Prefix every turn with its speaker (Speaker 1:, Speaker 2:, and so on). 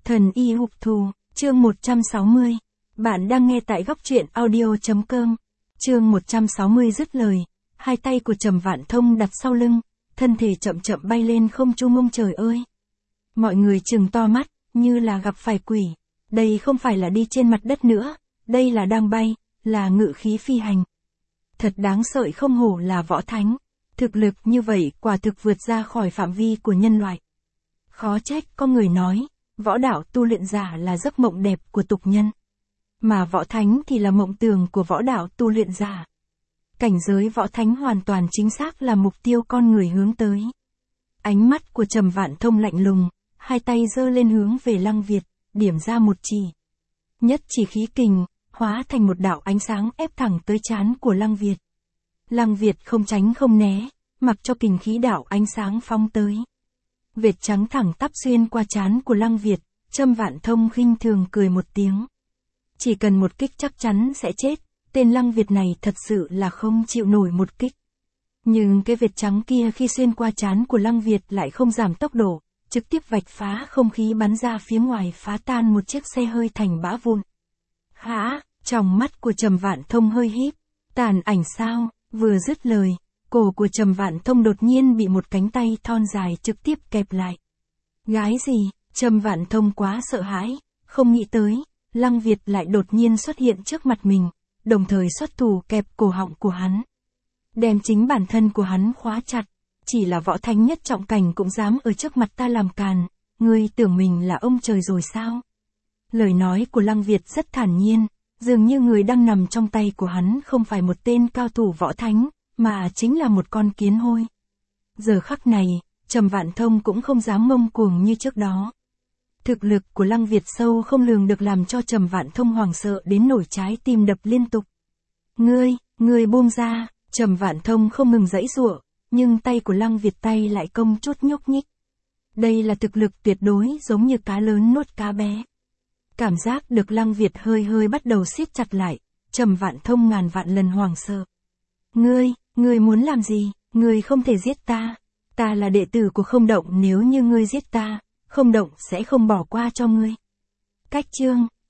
Speaker 1: Thần y hục thù, chương 160. Bạn đang nghe tại góc truyện audio.com. Chương 160 dứt lời, hai tay của Trầm Vạn Thông đặt sau lưng, thân thể chậm chậm bay lên không trung. Ông trời ơi! Mọi người trừng to mắt, như là gặp phải quỷ. Đây không phải là đi trên mặt đất nữa, đây là đang bay, là ngự khí phi hành. Thật đáng sợ, không hổ là võ thánh. Thực lực như vậy quả thực vượt ra khỏi phạm vi của nhân loại. Khó trách có người nói, võ đạo tu luyện giả là giấc mộng đẹp của tục nhân. Mà võ thánh thì là mộng tưởng của võ đạo tu luyện giả. Cảnh giới võ thánh hoàn toàn chính xác là mục tiêu con người hướng tới. Ánh mắt của Trầm Vạn Thông lạnh lùng, hai tay giơ lên hướng về Lăng Việt, điểm ra một chỉ. Nhất chỉ khí kình, hóa thành một đạo ánh sáng ép thẳng tới trán của Lăng Việt. Lăng Việt không tránh không né, mặc cho kình khí đạo ánh sáng phóng tới. Vệt trắng thẳng tắp xuyên qua trán của Lăng Việt, Trầm Vạn Thông khinh thường cười một tiếng. Chỉ cần một kích chắc chắn sẽ chết, tên Lăng Việt này thật sự là không chịu nổi một kích. Nhưng cái vệt trắng kia khi xuyên qua trán của Lăng Việt lại không giảm tốc độ, trực tiếp vạch phá không khí bắn ra phía ngoài, phá tan một chiếc xe hơi thành bã vụn. Hả? Trong mắt của Trầm Vạn Thông hơi híp, tàn ảnh sao? Vừa dứt lời, cổ của Trầm Vạn Thông đột nhiên bị một cánh tay thon dài trực tiếp kẹp lại. Gái gì? Trầm Vạn Thông quá sợ hãi, không nghĩ tới, Lăng Việt lại đột nhiên xuất hiện trước mặt mình, đồng thời xuất thủ kẹp cổ họng của hắn. Đem chính bản thân của hắn khóa chặt, chỉ là võ thánh nhất trọng cảnh cũng dám ở trước mặt ta làm càn, ngươi tưởng mình là ông trời rồi sao? Lời nói của Lăng Việt rất thản nhiên, dường như người đang nằm trong tay của hắn không phải một tên cao thủ võ thánh, mà chính là một con kiến hôi. Giờ khắc này, Trầm Vạn Thông cũng không dám ngông cuồng như trước đó. Thực lực của Lăng Việt sâu không lường được làm cho Trầm Vạn Thông hoảng sợ đến nổi trái tim đập liên tục. Ngươi buông ra! Trầm Vạn Thông không ngừng giãy giụa, nhưng tay của Lăng Việt tay lại không chút nhúc nhích. Đây là thực lực tuyệt đối, giống như cá lớn nuốt cá bé. Cảm giác được Lăng Việt hơi bắt đầu siết chặt lại, Trầm Vạn Thông ngàn vạn lần hoảng sợ. Ngươi muốn làm gì? Ngươi không thể giết ta. Ta là đệ tử của Không Động, nếu như ngươi giết ta, Không Động sẽ không bỏ qua cho ngươi. Cách chương,